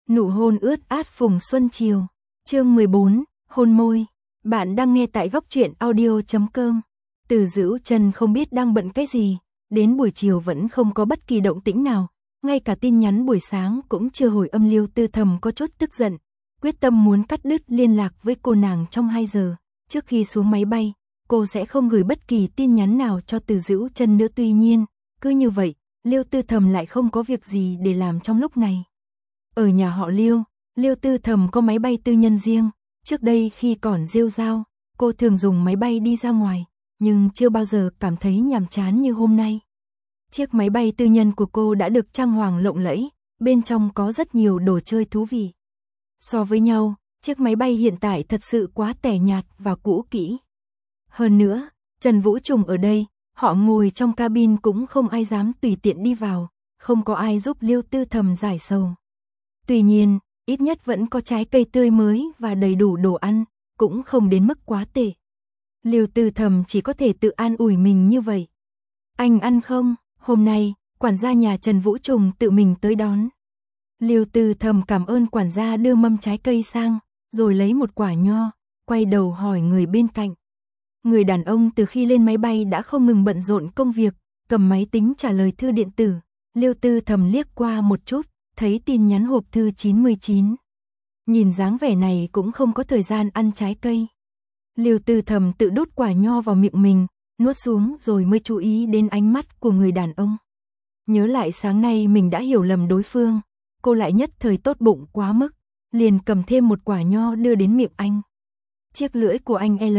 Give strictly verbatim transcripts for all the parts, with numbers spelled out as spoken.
Nụ hôn ướt át phùng xuân chiều. Chương mười bốn, hôn môi. Bạn đang nghe tại góc truyện audio chấm com. Từ Dữu Chân không biết đang bận cái gì, đến buổi chiều vẫn không có bất kỳ động tĩnh nào, ngay cả tin nhắn buổi sáng cũng chưa hồi âm. Liêu Tư Thầm có chút tức giận, quyết tâm muốn cắt đứt liên lạc với cô nàng trong hai giờ. Trước khi xuống máy bay, cô sẽ không gửi bất kỳ tin nhắn nào cho Từ Dữu Chân nữa. Tuy nhiên, cứ như vậy, Liêu Tư Thầm lại không có việc gì để làm trong lúc này. Ở nhà họ Liêu, Liêu Tư Thầm có máy bay tư nhân riêng. Trước đây khi còn rêu rao, cô thường dùng máy bay đi ra ngoài, nhưng chưa bao giờ cảm thấy nhàm chán như hôm nay. Chiếc máy bay tư nhân của cô đã được trang hoàng lộng lẫy, bên trong có rất nhiều đồ chơi thú vị. So với nhau, chiếc máy bay hiện tại thật sự quá tẻ nhạt và cũ kỹ. Hơn nữa, Trần Vũ Trùng ở đây, họ ngồi trong cabin cũng không ai dám tùy tiện đi vào, không có ai giúp Liêu Tư Thầm giải sầu. Tuy nhiên, ít nhất vẫn có trái cây tươi mới và đầy đủ đồ ăn, cũng không đến mức quá tệ. Liêu Tư Thầm chỉ có thể tự an ủi mình như vậy. Anh ăn không? Hôm nay, quản gia nhà Trần Vũ Trùng tự mình tới đón. Liêu Tư Thầm cảm ơn quản gia đưa mâm trái cây sang, rồi lấy một quả nho, quay đầu hỏi người bên cạnh. Người đàn ông từ khi lên máy bay đã không ngừng bận rộn công việc, cầm máy tính trả lời thư điện tử. Liêu Tư Thầm liếc qua một chút, thấy tin nhắn hộp thư chín mươi chín. Nhìn dáng vẻ này cũng không có thời gian ăn trái cây. Liêu Tư Thầm tự đút quả nho vào miệng mình, nuốt xuống rồi mới chú ý đến ánh mắt của người đàn ông. Nhớ lại sáng nay mình đã hiểu lầm đối phương, cô lại nhất thời tốt bụng quá mức, liền cầm thêm một quả nho đưa đến miệng anh. Chiếc lưỡi của anh L,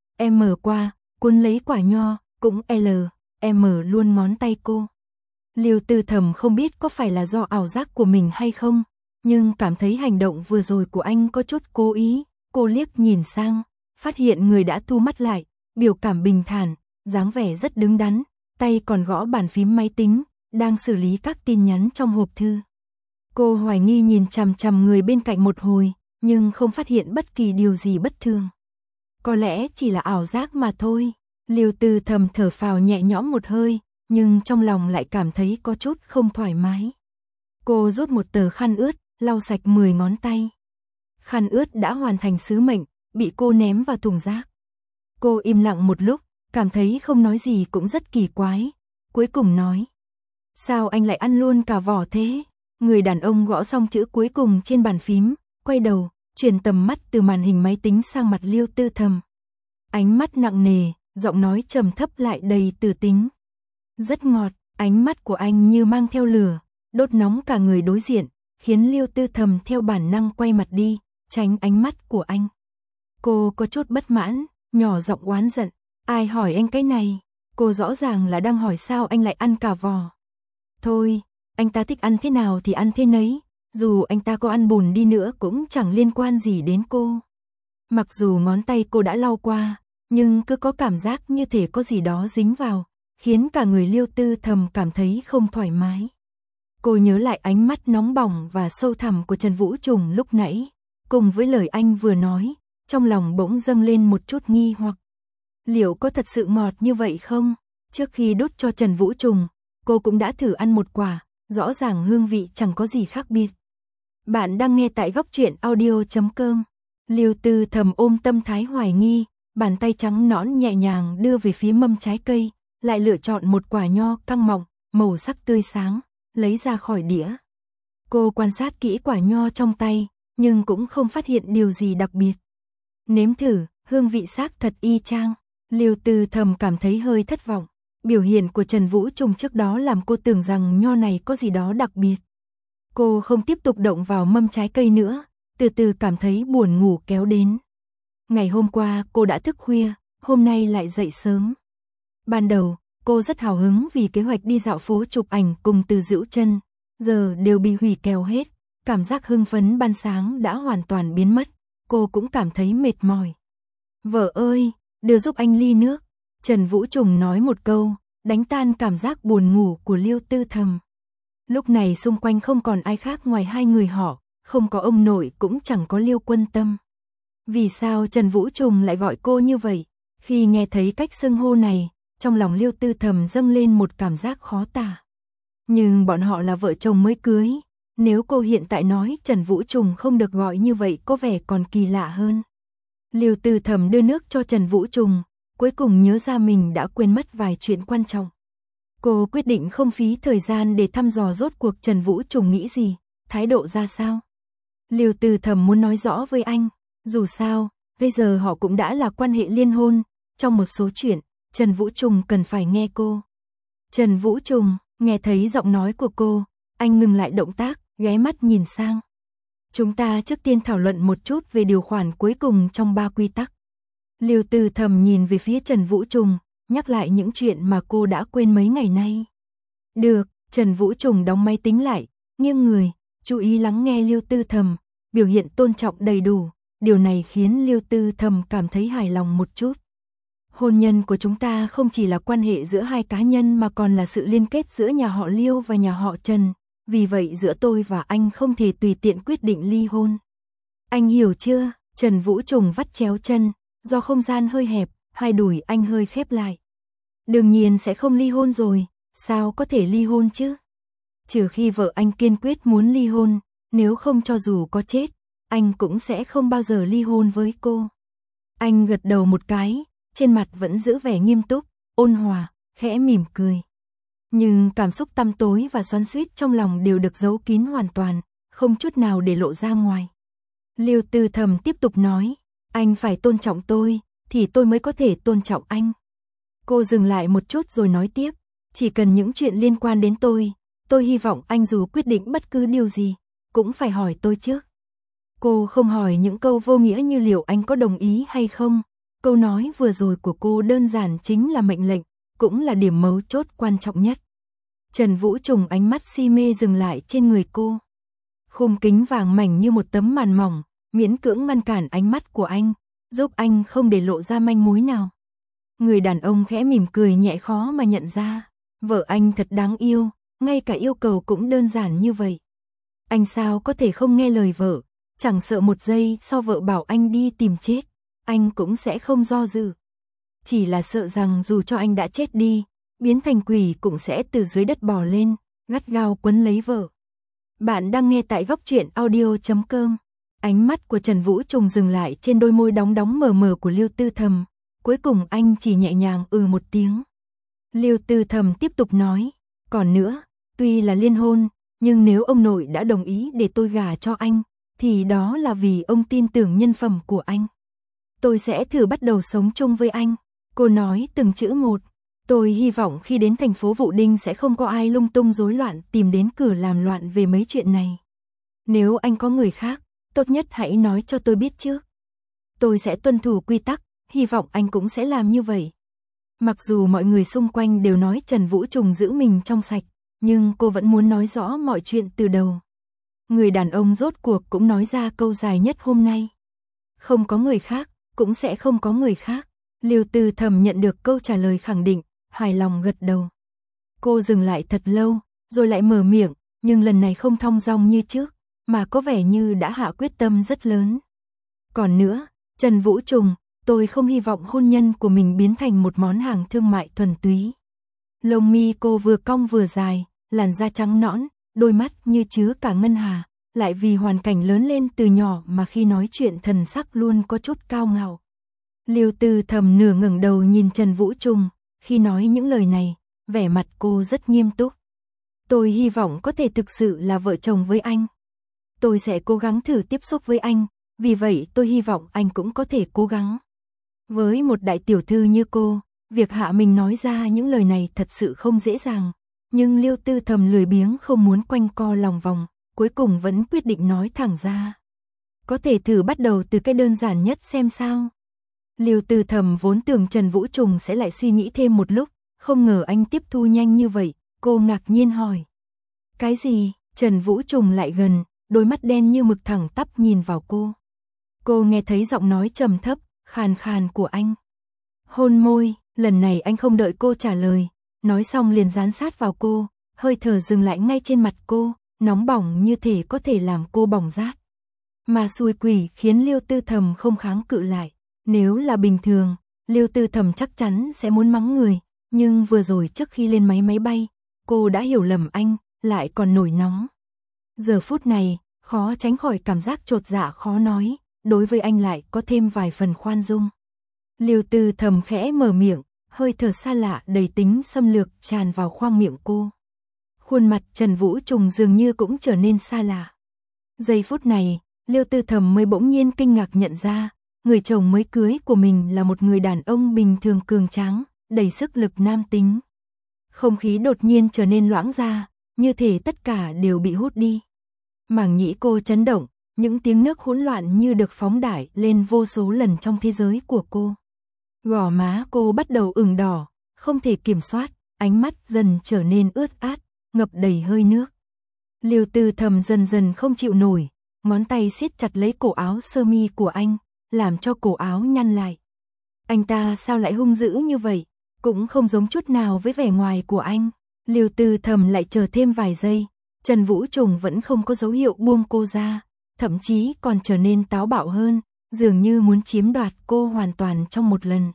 M qua, cuốn lấy quả nho, cũng L, M luôn ngón tay cô. Liêu Tư Thầm không biết có phải là do ảo giác của mình hay không, nhưng cảm thấy hành động vừa rồi của anh có chút cố ý. Cô liếc nhìn sang, phát hiện người đã thu mắt lại, biểu cảm bình thản, dáng vẻ rất đứng đắn, tay còn gõ bàn phím máy tính, đang xử lý các tin nhắn trong hộp thư. Cô hoài nghi nhìn chằm chằm người bên cạnh một hồi, nhưng không phát hiện bất kỳ điều gì bất thường. Có lẽ chỉ là ảo giác mà thôi. Liêu Tư Thầm thở phào nhẹ nhõm một hơi, nhưng trong lòng lại cảm thấy có chút không thoải mái. Cô rút một tờ khăn ướt, lau sạch mười ngón tay. Khăn ướt đã hoàn thành sứ mệnh, bị cô ném vào thùng rác. Cô im lặng một lúc, cảm thấy không nói gì cũng rất kỳ quái. Cuối cùng nói, sao anh lại ăn luôn cả vỏ thế? Người đàn ông gõ xong chữ cuối cùng trên bàn phím, quay đầu, chuyển tầm mắt từ màn hình máy tính sang mặt Liêu Tư Thầm. Ánh mắt nặng nề, giọng nói trầm thấp lại đầy từ tính. Rất ngọt, ánh mắt của anh như mang theo lửa, đốt nóng cả người đối diện, khiến Liêu Tư Thầm theo bản năng quay mặt đi, tránh ánh mắt của anh. Cô có chút bất mãn, nhỏ giọng oán giận, ai hỏi anh cái này? Cô rõ ràng là đang hỏi sao anh lại ăn cả vỏ. Thôi, anh ta thích ăn thế nào thì ăn thế nấy, dù anh ta có ăn bùn đi nữa cũng chẳng liên quan gì đến cô. Mặc dù ngón tay cô đã lau qua, nhưng cứ có cảm giác như thể có gì đó dính vào, khiến cả người Liêu Tư Thầm cảm thấy không thoải mái. Cô nhớ lại ánh mắt nóng bỏng và sâu thẳm của Trần Vũ Trùng lúc nãy, cùng với lời anh vừa nói, trong lòng bỗng dâng lên một chút nghi hoặc. Liệu có thật sự ngọt như vậy không? Trước khi đút cho Trần Vũ Trùng, cô cũng đã thử ăn một quả, rõ ràng hương vị chẳng có gì khác biệt. Bạn đang nghe tại góc truyện audio chấm com. Liêu Tư Thầm ôm tâm thái hoài nghi, bàn tay trắng nõn nhẹ nhàng đưa về phía mâm trái cây, lại lựa chọn một quả nho căng mọng, màu sắc tươi sáng, lấy ra khỏi đĩa. Cô quan sát kỹ quả nho trong tay, nhưng cũng không phát hiện điều gì đặc biệt. Nếm thử, hương vị xác thật y chang. Liêu Tư Thầm cảm thấy hơi thất vọng. Biểu hiện của Trần Vũ Trùng trước đó làm cô tưởng rằng nho này có gì đó đặc biệt. Cô không tiếp tục động vào mâm trái cây nữa, từ từ cảm thấy buồn ngủ kéo đến. Ngày hôm qua cô đã thức khuya, hôm nay lại dậy sớm. Ban đầu, cô rất hào hứng vì kế hoạch đi dạo phố chụp ảnh cùng Từ Dữu Chân, giờ đều bị hủy kèo hết, cảm giác hưng phấn ban sáng đã hoàn toàn biến mất, cô cũng cảm thấy mệt mỏi. Vợ ơi, đưa giúp anh ly nước, Trần Vũ Trùng nói một câu, đánh tan cảm giác buồn ngủ của Liêu Tư Thầm. Lúc này xung quanh không còn ai khác ngoài hai người họ, không có ông nội cũng chẳng có Liêu Quân Tâm. Vì sao Trần Vũ Trùng lại gọi cô như vậy? Khi nghe thấy cách xưng hô này, trong lòng Liêu Tư Thầm dâng lên một cảm giác khó tả. Nhưng bọn họ là vợ chồng mới cưới, Nếu cô hiện tại nói Trần Vũ Trùng không được gọi như vậy có vẻ còn kỳ lạ hơn. Lưu Tư Thầm đưa nước cho Trần Vũ Trùng, cuối cùng nhớ ra mình đã quên mất vài chuyện quan trọng. Cô quyết định không phí thời gian để thăm dò rốt cuộc Trần Vũ Trùng nghĩ gì, thái độ ra sao. Lưu Tư Thầm muốn nói rõ với anh, dù sao, bây giờ họ cũng đã là quan hệ liên hôn, trong một số chuyện, Trần Vũ Trùng cần phải nghe cô. Trần Vũ Trùng, nghe thấy giọng nói của cô, anh ngừng lại động tác, ghé mắt nhìn sang. Chúng ta trước tiên thảo luận một chút về điều khoản cuối cùng trong ba quy tắc. Lưu Tư Thầm nhìn về phía Trần Vũ Trùng, nhắc lại những chuyện mà cô đã quên mấy ngày nay. Được, Trần Vũ Trùng đóng máy tính lại, nghiêng người, chú ý lắng nghe Lưu Tư Thầm, biểu hiện tôn trọng đầy đủ, điều này khiến Lưu Tư Thầm cảm thấy hài lòng một chút. Hôn nhân của chúng ta không chỉ là quan hệ giữa hai cá nhân mà còn là sự liên kết giữa nhà họ Lưu và nhà họ Trần, vì vậy giữa tôi và anh không thể tùy tiện quyết định ly hôn. Anh hiểu chưa? Trần Vũ Trùng vắt chéo chân, do không gian hơi hẹp, hai đùi anh hơi khép lại. Đương nhiên sẽ không ly hôn rồi, sao có thể ly hôn chứ? Trừ khi vợ anh kiên quyết muốn ly hôn, nếu không cho dù có chết, anh cũng sẽ không bao giờ ly hôn với cô. Anh gật đầu một cái, trên mặt vẫn giữ vẻ nghiêm túc, ôn hòa, khẽ mỉm cười. Nhưng cảm xúc tăm tối và xoắn xuýt trong lòng đều được giấu kín hoàn toàn, không chút nào để lộ ra ngoài. Lưu Tư Thầm tiếp tục nói, anh phải tôn trọng tôi, thì tôi mới có thể tôn trọng anh. Cô dừng lại một chút rồi nói tiếp, chỉ cần những chuyện liên quan đến tôi, tôi hy vọng anh dù quyết định bất cứ điều gì, cũng phải hỏi tôi trước. Cô không hỏi những câu vô nghĩa như liệu anh có đồng ý hay không, câu nói vừa rồi của cô đơn giản chính là mệnh lệnh, cũng là điểm mấu chốt quan trọng nhất. Trần Vũ Trùng ánh mắt si mê dừng lại trên người cô. Khung kính vàng mảnh như một tấm màn mỏng, miễn cưỡng ngăn cản ánh mắt của anh, giúp anh không để lộ ra manh mối nào. Người đàn ông khẽ mỉm cười nhẹ khó mà nhận ra, vợ anh thật đáng yêu, ngay cả yêu cầu cũng đơn giản như vậy. Anh sao có thể không nghe lời vợ, chẳng sợ một giây sau vợ bảo anh đi tìm chết, anh cũng sẽ không do dự. Chỉ là sợ rằng dù cho anh đã chết đi, biến thành quỷ cũng sẽ từ dưới đất bò lên, gắt gao quấn lấy vợ. Bạn đang nghe tại góc truyện audio chấm com. Ánh mắt của Trần Vũ Trùng dừng lại trên đôi môi đóng đóng mờ mờ của Lưu Tư Thầm, cuối cùng anh chỉ nhẹ nhàng ừ một tiếng. Lưu Tư Thầm tiếp tục nói, còn nữa, tuy là liên hôn, nhưng nếu ông nội đã đồng ý để tôi gả cho anh, thì đó là vì ông tin tưởng nhân phẩm của anh. Tôi sẽ thử bắt đầu sống chung với anh. Cô nói từng chữ một. Tôi hy vọng khi đến thành phố Vũ Đinh sẽ không có ai lung tung rối loạn tìm đến cửa làm loạn về mấy chuyện này. Nếu anh có người khác, tốt nhất hãy nói cho tôi biết trước. Tôi sẽ tuân thủ quy tắc, hy vọng anh cũng sẽ làm như vậy. Mặc dù mọi người xung quanh đều nói Trần Vũ Trùng giữ mình trong sạch, nhưng cô vẫn muốn nói rõ mọi chuyện từ đầu. Người đàn ông rốt cuộc cũng nói ra câu dài nhất hôm nay. Không có người khác, cũng sẽ không có người khác. Lưu Tư Thầm nhận được câu trả lời khẳng định, hài lòng gật đầu. Cô dừng lại thật lâu, rồi lại mở miệng, nhưng lần này không thong dong như trước, mà có vẻ như đã hạ quyết tâm rất lớn. Còn nữa, Trần Vũ Trùng, tôi không hy vọng hôn nhân của mình biến thành một món hàng thương mại thuần túy. Lông mi cô vừa cong vừa dài, làn da trắng nõn, đôi mắt như chứa cả ngân hà, lại vì hoàn cảnh lớn lên từ nhỏ mà khi nói chuyện thần sắc luôn có chút cao ngạo. Lưu Tư Thầm nửa ngẩng đầu nhìn Trần Vũ Trùng, khi nói những lời này, vẻ mặt cô rất nghiêm túc. Tôi hy vọng có thể thực sự là vợ chồng với anh. Tôi sẽ cố gắng thử tiếp xúc với anh, vì vậy tôi hy vọng anh cũng có thể cố gắng. Với một đại tiểu thư như cô, việc hạ mình nói ra những lời này thật sự không dễ dàng, nhưng Lưu Tư Thầm lười biếng không muốn quanh co lòng vòng, cuối cùng vẫn quyết định nói thẳng ra. Có thể thử bắt đầu từ cái đơn giản nhất xem sao. Lưu Tư Thầm vốn tưởng Trần Vũ Trùng sẽ lại suy nghĩ thêm một lúc, không ngờ anh tiếp thu nhanh như vậy, cô ngạc nhiên hỏi. Cái gì? Trần Vũ Trùng lại gần, đôi mắt đen như mực thẳng tắp nhìn vào cô. Cô nghe thấy giọng nói trầm thấp, khàn khàn của anh. Hôn môi, lần này anh không đợi cô trả lời, nói xong liền dán sát vào cô, hơi thở dừng lại ngay trên mặt cô, nóng bỏng như thể có thể làm cô bỏng rát. Mà xui quỷ khiến Lưu Tư Thầm không kháng cự lại. Nếu là bình thường, Lưu Tư Thầm chắc chắn sẽ muốn mắng người, nhưng vừa rồi trước khi lên máy máy bay, cô đã hiểu lầm anh, lại còn nổi nóng. Giờ phút này, khó tránh khỏi cảm giác chột dạ khó nói, đối với anh lại có thêm vài phần khoan dung. Lưu Tư thầm khẽ mở miệng, hơi thở xa lạ đầy tính xâm lược tràn vào khoang miệng cô. Khuôn mặt Trần Vũ Trùng dường như cũng trở nên xa lạ. Giây phút này, Lưu Tư thầm mới bỗng nhiên kinh ngạc nhận ra, người chồng mới cưới của mình là một người đàn ông bình thường cường tráng, đầy sức lực nam tính. Không khí đột nhiên trở nên loãng ra, như thể tất cả đều bị hút đi. Màng nhĩ cô chấn động, những tiếng nước hỗn loạn như được phóng đại lên vô số lần trong thế giới của cô. Gò má cô bắt đầu ửng đỏ, không thể kiểm soát, ánh mắt dần trở nên ướt át, ngập đầy hơi nước. Lưu Tư thầm dần dần không chịu nổi, ngón tay siết chặt lấy cổ áo sơ mi của anh, làm cho cổ áo nhăn lại. Anh ta sao lại hung dữ như vậy, cũng không giống chút nào với vẻ ngoài của anh. Lưu Tư thầm lại chờ thêm vài giây, Trần Vũ Trùng vẫn không có dấu hiệu buông cô ra, thậm chí còn trở nên táo bạo hơn, dường như muốn chiếm đoạt cô hoàn toàn trong một lần.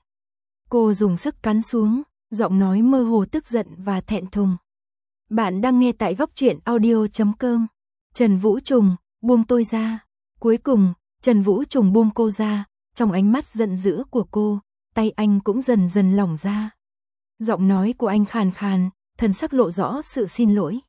Cô dùng sức cắn xuống, giọng nói mơ hồ tức giận và thẹn thùng. Bạn đang nghe tại góc truyện audio chấm com. Trần Vũ Trùng, buông tôi ra. Cuối cùng, Trần Vũ Trùng buông cô ra, trong ánh mắt giận dữ của cô, tay anh cũng dần dần lỏng ra. Giọng nói của anh khàn khàn, thần sắc lộ rõ sự xin lỗi.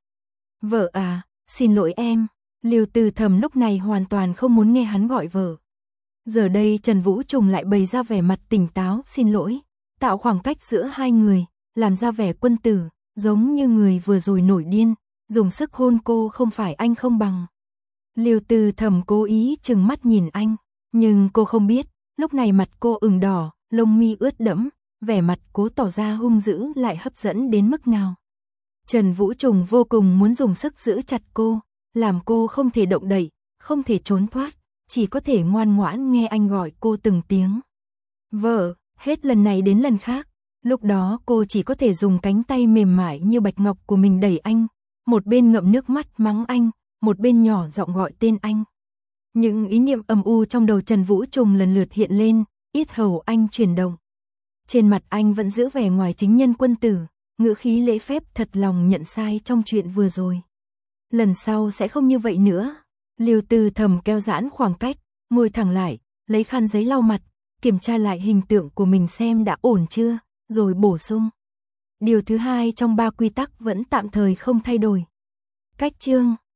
Vợ à, xin lỗi em. Lưu Tư thầm lúc này hoàn toàn không muốn nghe hắn gọi vợ. Giờ đây Trần Vũ Trùng lại bày ra vẻ mặt tỉnh táo xin lỗi, tạo khoảng cách giữa hai người, làm ra vẻ quân tử, giống như người vừa rồi nổi điên, dùng sức hôn cô không phải anh không bằng. Lưu Tư thầm cố ý trừng mắt nhìn anh, nhưng cô không biết, lúc này mặt cô ửng đỏ, lông mi ướt đẫm, vẻ mặt cố tỏ ra hung dữ lại hấp dẫn đến mức nào. Trần Vũ Trùng vô cùng muốn dùng sức giữ chặt cô, làm cô không thể động đậy, không thể trốn thoát, chỉ có thể ngoan ngoãn nghe anh gọi cô từng tiếng. Vợ, hết lần này đến lần khác, lúc đó cô chỉ có thể dùng cánh tay mềm mại như bạch ngọc của mình đẩy anh, một bên ngậm nước mắt mắng anh, một bên nhỏ giọng gọi tên anh. Những ý niệm âm u trong đầu Trần Vũ Trùng lần lượt hiện lên, yết hầu anh chuyển động. Trên mặt anh vẫn giữ vẻ ngoài chính nhân quân tử, ngữ khí lễ phép thật lòng nhận sai trong chuyện vừa rồi. Lần sau sẽ không như vậy nữa. Lưu Tư thầm kéo giãn khoảng cách, ngồi thẳng lại, lấy khăn giấy lau mặt, kiểm tra lại hình tượng của mình xem đã ổn chưa, rồi bổ sung. Điều thứ hai trong ba quy tắc vẫn tạm thời không thay đổi. Cách chương